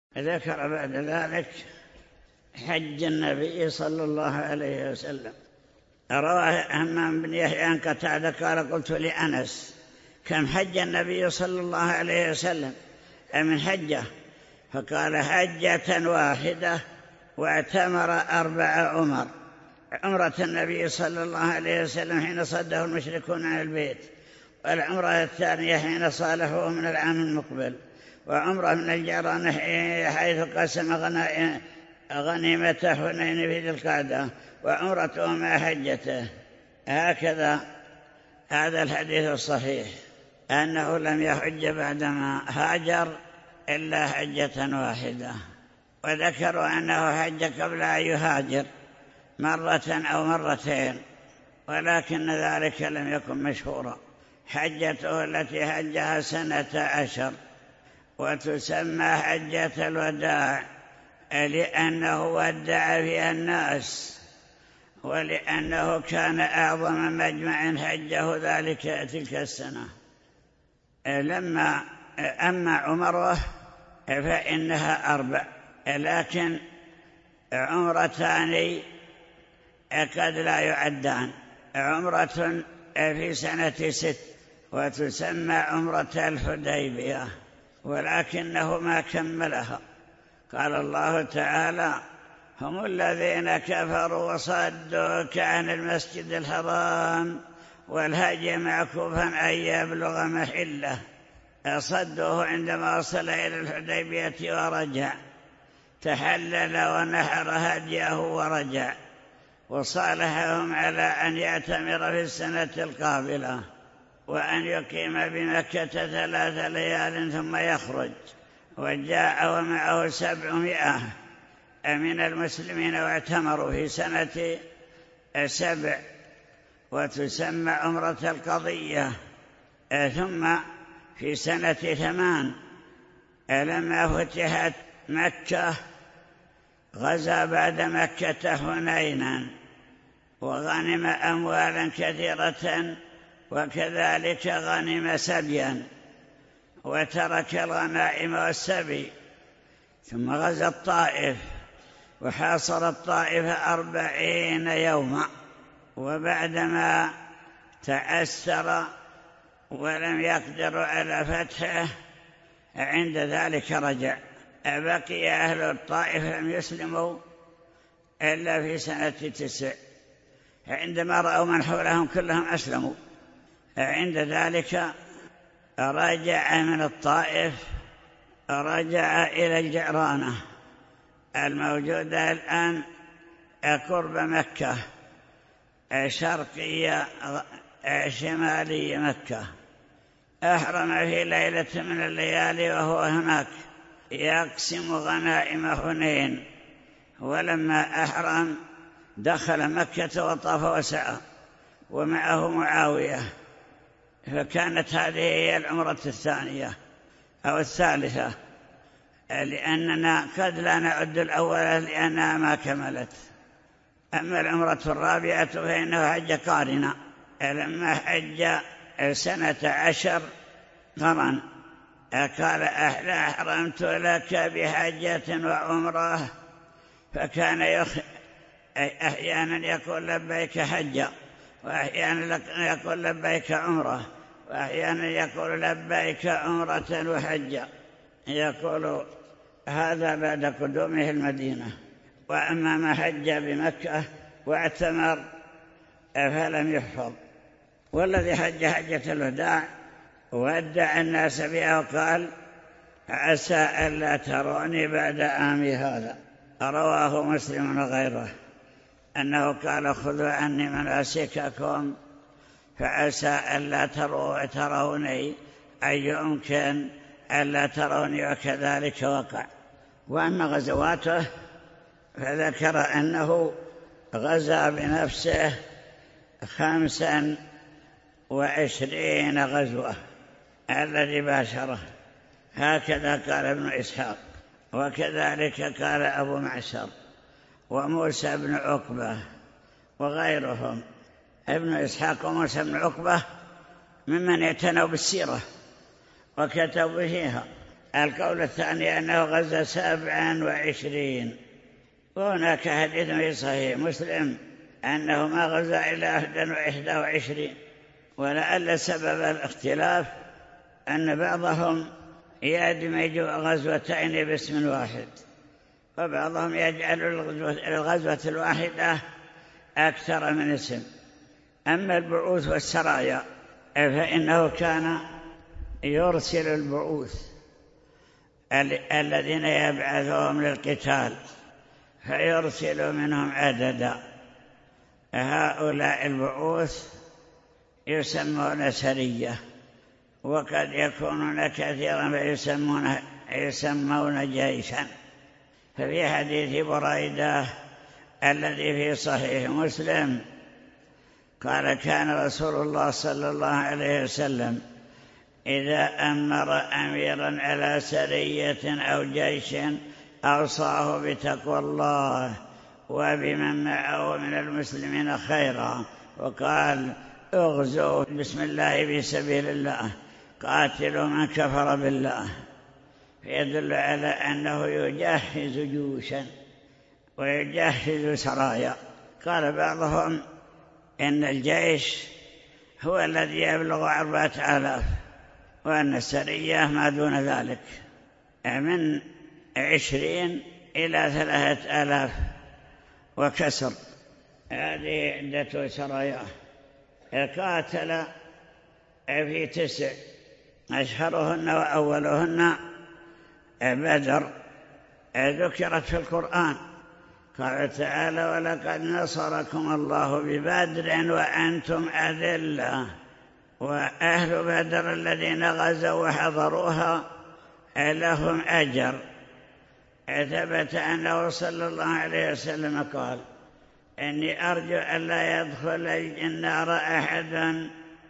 ذكر بعد ذلك حج النبي صلى الله عليه وسلم. رواه همام بن يحيى عن قتادة قال قلت لأنس كم حج النبي صلى الله عليه وسلم من حجة؟ فقال حجة واحدة واعتمر 4 عمر. عمرة النبي صلى الله عليه وسلم حين صده المشركون عن البيت، والعمرة الثانية حين صالحوه من العام المقبل، وعمرة من الجيران حيث قسم غنيمة حنين في ذي القعدة، وعمرته مع حجته. هكذا هذا الحديث الصحيح أنه لم يحج بعدما هاجر إلا حجة واحدة. وذكروا أنه حج قبل أن يهاجر مرة أو مرتين، ولكن ذلك لم يكن مشهورا. حجته التي حجها 12 وتسمى حجة الوداع لأنه ودع فيها الناس، ولأنه كان أعظم مجمع حجه تلك السنة. أما عمره فإنها 4، لكن عمرتان قد لا يعدان. عمرة في سنة 6 وتسمى عمرة الحديبية، ولكنه ما كملها. قال الله تعالى هم الذين كفروا وصدوك عن المسجد الحرام والهدي معكوفا أن يبلغ محله. صدوه عندما وصل إلى الحديبية ورجع، تحلل ونحر هديه ورجع، وصالحهم على أن يعتمر في السنة القابلة وأن يقيم بمكة 3 ليال ثم يخرج. وجاء ومعه 700 من المسلمين واعتمروا في سنة 7 وتسمى عمرة القضية. ثم في سنة 8 لما فتحت مكة غزا بعد مكة حنينا وغنم أموالا كثيرة، وكذلك غنم سبيا وترك الغنائم والسبي. ثم غزا الطائف وحاصر الطائف 40 يوما، وبعدما تأثر ولم يقدر على فتحه عند ذلك رجع. بقي أهل الطائف لم يسلموا إلا في سنة 9، عندما رأوا من حولهم كلهم أسلموا. عند ذلك رجع من الطائف، رجع إلى الجعرانة الموجودة الآن قرب مكة، شرقية شمالي مكة. أحرم في ليلة من الليالي وهو هناك يقسم غنائم حنين. ولما أحرم دخل مكة وطاف وسعى ومعه معاوية، فكانت هذه هي العمرة الثانية أو الثالثة، لأننا قد لا نعد الأولى لأنها ما كملت. أما العمرة الرابعة فإنه حج قارنا، لما حج سنة 10 قرن قال أحرمت لك بحجة وعمرة، فكان أحيانا يقول لبيك حجة، وأحيانا يقول لبيك عمرة، وأحيانا يقول لبيك عمرة وحجة. يقول هذا بعد قدومه المدينة. وأما ما حج بمكة واعتمر فلم يحفظ. والذي حج حجة الوداع ودع الناس بها وقال عسى ألا تروني بعد عامي هذا. رواه مسلم وغيره أنه قال خذوا عني مناسككم فعسى ألا تروني، أي يمكن ألا تروني، وكذلك وقع. وأما غزواته فذكر أنه غزا بنفسه 25 غزوة الذي باشره. هكذا قال ابن إسحاق، وكذلك قال أبو معشر وموسى بن عقبة وغيرهم. ابن إسحاق وموسى بن عقبة ممن اعتنوا بالسيرة وكتبوا فيها، القول الثاني أنه غزا 27، وهناك حديث في صحيح مسلم أنه ما غزا إلا 21، ولعل سبب الاختلاف أن بعضهم يدمج غزوتين باسم واحد، وبعضهم يجعل الغزوة الواحدة أكثر من اسم. أما البعوث والسرايا فإنه كان يرسل البعوث الذين يبعثهم للقتال فيرسل منهم عددا. هؤلاء البعوث يسمون سرية، وقد يكونون كثيرا فيسمون جيشا. ففي حديث بريدة الذي في صحيح مسلم قال كان رسول الله صلى الله عليه وسلم إذا أمر أميرا على سرية أو جيش أوصاه بتقوى الله وبمن معه من المسلمين خيرا، وقال اغزوا بسم الله في سبيل الله، قاتلوا من كفر بالله. فيدل على أنه يجهز جيوشا ويجهز سرايا. قال بعضهم إن الجيش هو الذي يبلغ 4000، وأن السرية ما دون ذلك من 20 إلى 3000 وكسر. هذه عدة سرايا. قاتل في 9، أشهرهن وأولهن بدر، ذكرت في القرآن. قال تعالى ولقد نصركم الله ببدر وأنتم أذلة. وأهل بدر الذين غزوا وحضروها لهم أجر. ثبت أنه صلى الله عليه وسلم قال إني أرجو أن لا يدخل النار أحد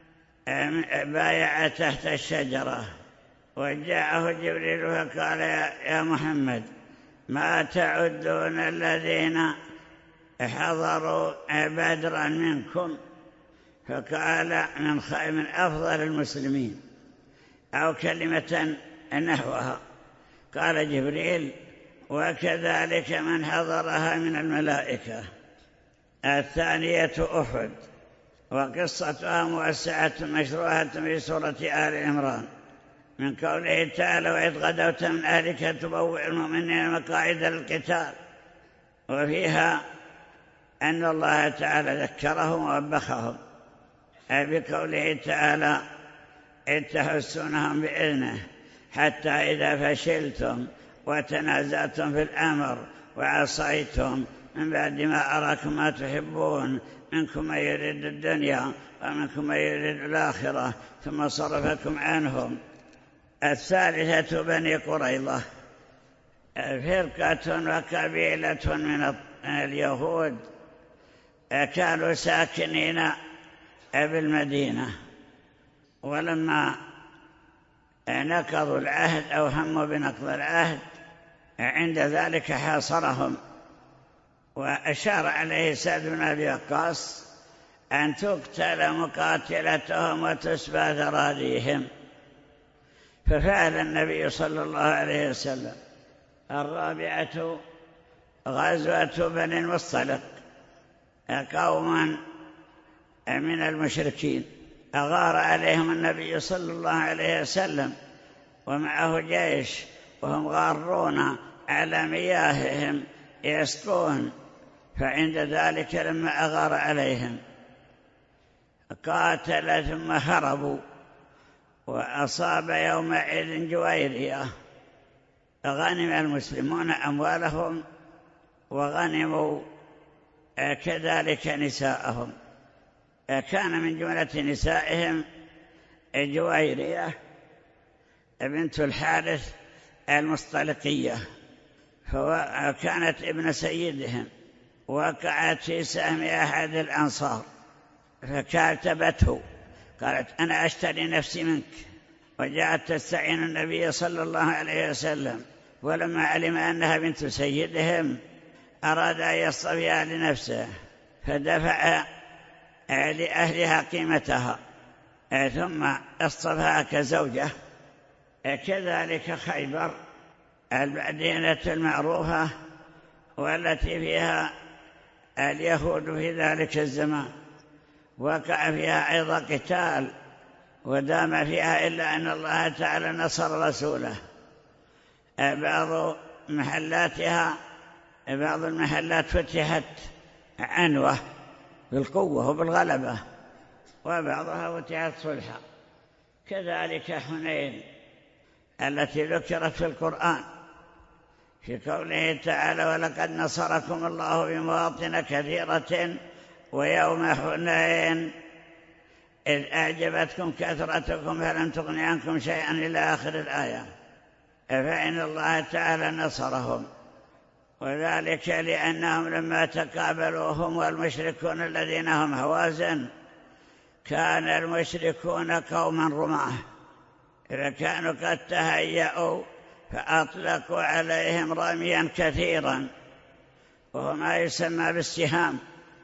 بايع تحت الشجرة. وجاءه جبريل فقال يا محمد ما تعدون الذين حضروا بدرا منكم؟ فقال من أفضل المسلمين أو كلمة نحوها. قال جبريل وكذلك من حضرها من الملائكة. الثانية أحد، وقصتها موسعة مشروعة في سورة آل عمران من قوله تعالى وإذ غدوت من أهلك تبوئ المؤمنين مقاعد للقتال. وفيها أن الله تعالى ذكرهم ووبخهم بقوله تعالى إذ تحسونهم بإذنه حتى إذا فشلتم وتنازعتم في الأمر وعصيتم من بعد ما أراكم ما تحبون منكم من يريد الدنيا ومنكم من يريد الآخرة ثم صرفكم عنهم. الثالثة بني قريظة، فرقة وقبيلة من اليهود كانوا ساكنين بالمدينة، ولما نقضوا العهد أو هموا بنقض العهد عند ذلك حاصرهم، وأشار عليه سعد بن أبي وقاص أن تقتل مقاتلتهم وتسبى ذراريهم. ففعل النبي صلى الله عليه وسلم. الرابعة غزوة بني المصطلق، قوما من المشركين أغار عليهم النبي صلى الله عليه وسلم ومعه جيش، وهم غارون على مياههم يسقون. فعند ذلك لما أغار عليهم قاتل ثم هربوا، وأصاب يومئذ جويرية. غنم المسلمون أموالهم وغنموا كذلك نساءهم. كان من جملة نسائهم جويرية بنت الحارث المصطلقية، فكانت ابن سيدهم، وقعت في سهم أحد الأنصار فكاتبته قالت أنا أشتري نفسي منك، وجاءت تستعين النبي صلى الله عليه وسلم. ولما علم أنها بنت سيدهم أراد أن يصطفيها لنفسه، فدفع لأهلها قيمتها ثم اصطفاها كزوجة كذلك خيبر المدينة المعروفة والتي فيها اليهود في ذلك الزمان، وقع فيها أيضا قتال ودام فيها، إلا أن الله تعالى نصر رسوله. بعض المحلات فتحت عنوة بالقوة وبالغلبة، وبعضها فتحت صلحا. كذلك حنين التي ذكرت في القرآن في قوله تعالى: ولقد نصركم الله بمواطن كثيرة ويوم حنين إذ أعجبتكم كثرتكم فلم تغن عنكم شيئا إلى آخر الآية. فإن الله تعالى نصرهم، وذلك لأنهم لما تقابلوا هم والمشركون الذين هم هوازن، كان المشركون قوما رماه، إذا كانوا قد تهيأوا فأطلقوا عليهم رميا كثيرا وهو ما يسمى بالسهام،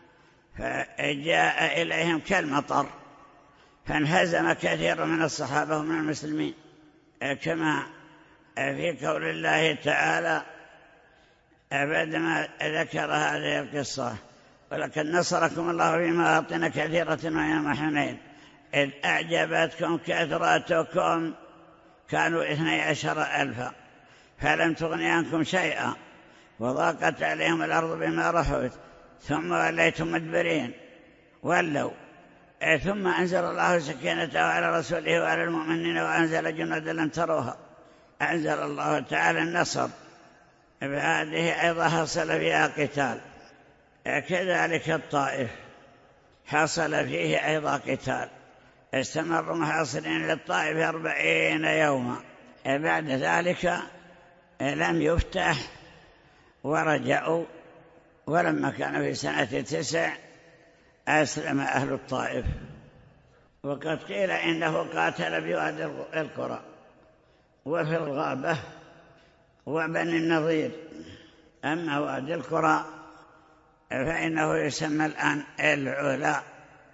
فجاء إليهم كالمطر فانهزم كثير من الصحابة ومن المسلمين، كما في قول الله تعالى بعدما ذكر هذه القصة: ولقد نصركم الله بمواطن كثيرة ويوم حنين إذ أعجبتكم كثرتكم كانوا 12,000 فلم تغن عنكم شيئا وضاقت عليهم الأرض بما رحبت ثم وليتم مدبرين ولوا. ثم أنزل الله سكينته على رسوله وعلى المؤمنين وأنزل جنودا لم تروها. أنزل الله تعالى النصر، فهذه أيضا حصل فيها قتال. كذلك الطائف حصل فيه أيضا قتال، استمروا محاصرين للطائف 40 يوما. بعد ذلك لم يفتح ورجعوا، ولما كان في سنة 9 أسلم أهل الطائف. وقد قيل إنه قاتل بوادي القرى وفي الغابة وبني النضير. أما وادي القرى فإنه يسمى الآن العلا،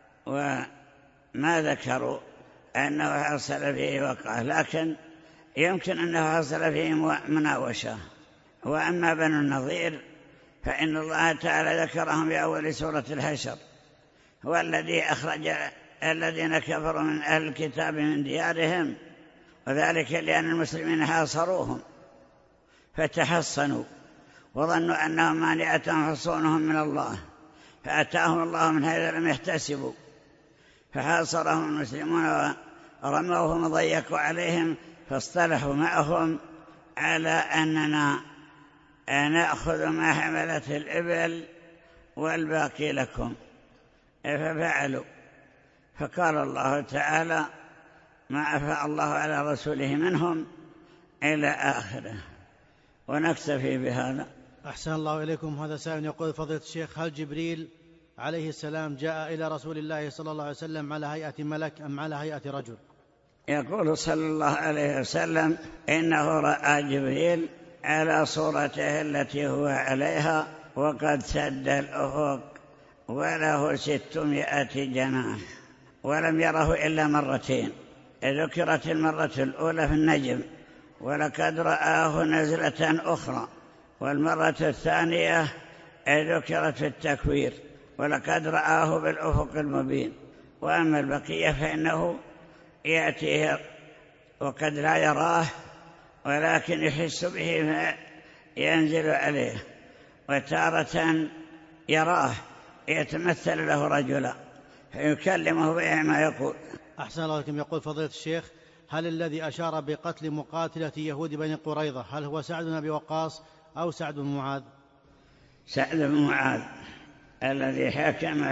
وما ذكروا أنه حصل فيه وقعة، لكن يمكن أنه حصل فيه مناوشة. وأما بنو النضير فإن الله تعالى ذكرهم في أول سورة الحشر: هو الذي أخرج الذين كفروا من أهل الكتاب من ديارهم، وذلك لأن المسلمين حاصروهم فتحصنوا وظنوا أنهم مانعتهم حصونهم من الله، فأتاهم الله من حيث لم يحتسبوا فحاصرهم المسلمون ورموهم وضيقوا عليهم، فاصطلحوا معهم على أننا نأخذ ما حملت الإبل والباقي لكم، ففعلوا. فقال الله تعالى: ما أفاء الله على رسوله منهم إلى آخره. ونكتفي بهذا. أحسن الله إليكم. هذا سائل يقول: فضيلة الشيخ، هل جبريل عليه السلام جاء إلى رسول الله صلى الله عليه وسلم على هيئة ملك أم على هيئة رجل؟ يقول صلى الله عليه وسلم: إنه رأى جبريل على صورته التي هو عليها وقد سد الأفق وله 600 جناح، ولم يره إلا مرتين. ذكرت المرة الأولى في النجم، ولقد رآه نزلة أخرى، والمرة الثانية ذكرت في التكوير، ولقد رآه بالأفق المبين. وأما البقية فإنه يأتيه وقد لا يراه، ولكن يحس به فينزل عليه، وتارة يراه يتمثل له رجلا فيكلمه بما يقول. أحسن الله إليكم. يقول فضيلة الشيخ: هل الذي أشار بقتل مقاتلة يهود بني قريظة هل هو سعد بن أبي وقاص أو سعد بن معاذ؟ سعد بن معاذ الذي حكم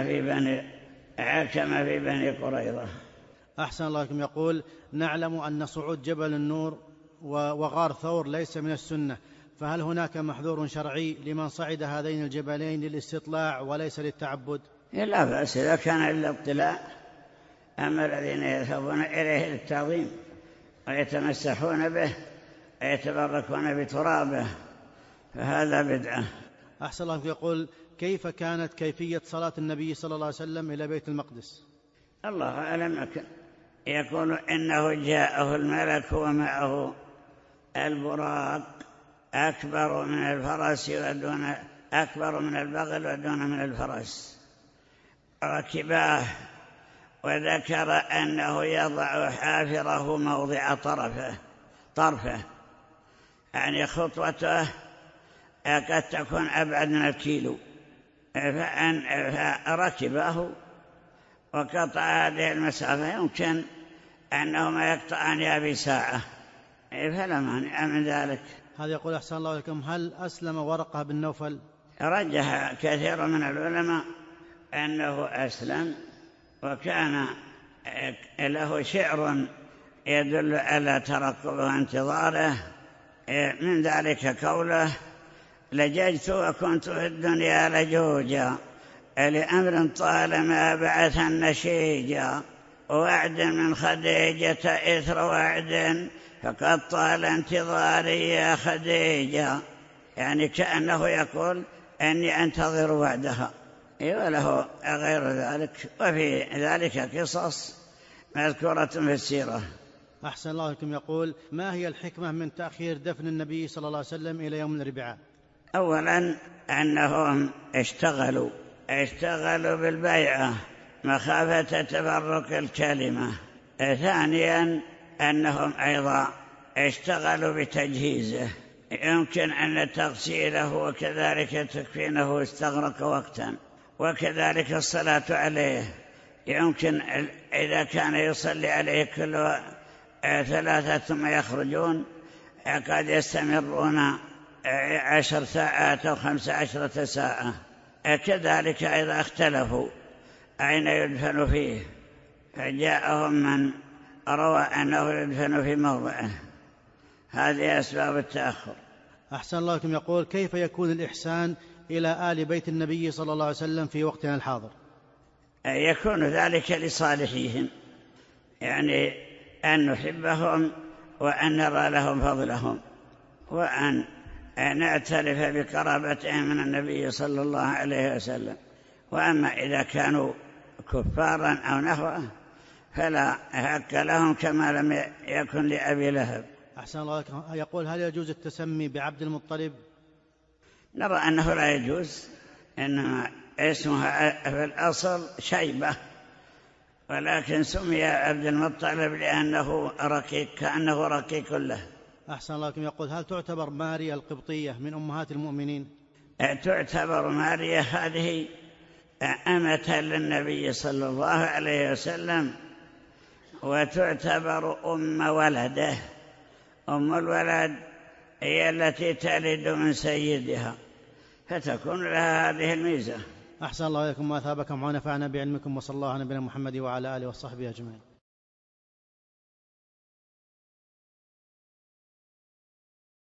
في بني قريظة. أحسن الله إليكم. يقول: نعلم أن صعود جبل النور وغار ثور ليس من السنة، فهل هناك محذور شرعي لمن صعد هذين الجبلين للاستطلاع وليس للتعبد؟ لا بأس إذا كان للاطلاع. أما الذين يذهبون إليه للتعظيم ويتمسحون به ويتبركون بترابه فهذا بدعة. أحسن الله. يقول: كيف كانت كيفية صلاة النبي صلى الله عليه وسلم إلى بيت المقدس؟ الله أعلم، يقول إنه جاءه الملك ومعه البراق أكبر من الفرس ودون أكبر من البغل ودون من الفرس، ركباه، وذكر أنه يضع حافره موضع طرفه، يعني خطوته قد تكون أبعد من الكيلو، فركبه وقطع هذه المسافة، يمكن أنهما يقطعان بساعة، فلا مانع من ذلك. هذا يقول أحسن الله لكم، هل أسلم ورقة بن نوفل؟ رجح كثير من العلماء أنه أسلم، وكان له شعر يدل على ترقبه وانتظاره، من ذلك قوله: لججت وكنت في الدنيا لجوجا لأمر طالما بعث النشيجا، وعد من خديجة إثر وعد فقد طال انتظاري يا خديجة، يعني كأنه يقول أني أنتظر وعدها، وله غير ذلك، وفي ذلك قصص مذكورة في السيرة. أحسن الله لكم، يقول: ما هي الحكمة من تأخير دفن النبي صلى الله عليه وسلم إلى يوم الأربعاء؟ أولا أنهم اشتغلوا بالبيعة مخافة تفرق الكلمة. ثانيا أنهم أيضا اشتغلوا بتجهيزه، يمكن أن تغسيله وكذلك تكفينه استغرق وقتا، وكذلك الصلاة عليه، يمكن إذا كان يصلي عليه كل 3 ثم يخرجون قد يستمرون 10 ساعات أو 15 ساعة. كذلك إذا اختلفوا أين يدفن فيه، فجاءهم من روى أنه يدفن في موضعه. هذه أسباب التأخر. أحسن الله لكم، يقول: كيف يكون الإحسان إلى آل بيت النبي صلى الله عليه وسلم في وقتنا الحاضر؟ يكون ذلك لصالحهم، يعني أن نحبهم وأن نرى لهم فضلهم، وأن نعترف بقرابتهم من النبي صلى الله عليه وسلم. وأما إذا كانوا كفارا أو نحوه فلا حق لهم كما لم يكن لأبي لهب. أحسن الله لكم، يقول: هل يجوز التسمي بعبد المطلب؟ نرى أنه لا يجوز، إنما اسمها في الأصل شيبة، ولكن سمي عبد المطلب لأنه رقيق، كأنه رقيق له. أحسن الله لكم، يقول: هل تعتبر ماريا القبطية من أمهات المؤمنين؟ تعتبر ماريا هذه أمة للنبي صلى الله عليه وسلم، وتعتبر أم ولده. أم الولد هي التي تلد من سيدها، فتكون لها هذه الميزة. أحسن الله إليكم وأثابكم ونفعنا بعلمكم، وصلى الله على نبينا محمد وعلى آله وصحبه أجمعين.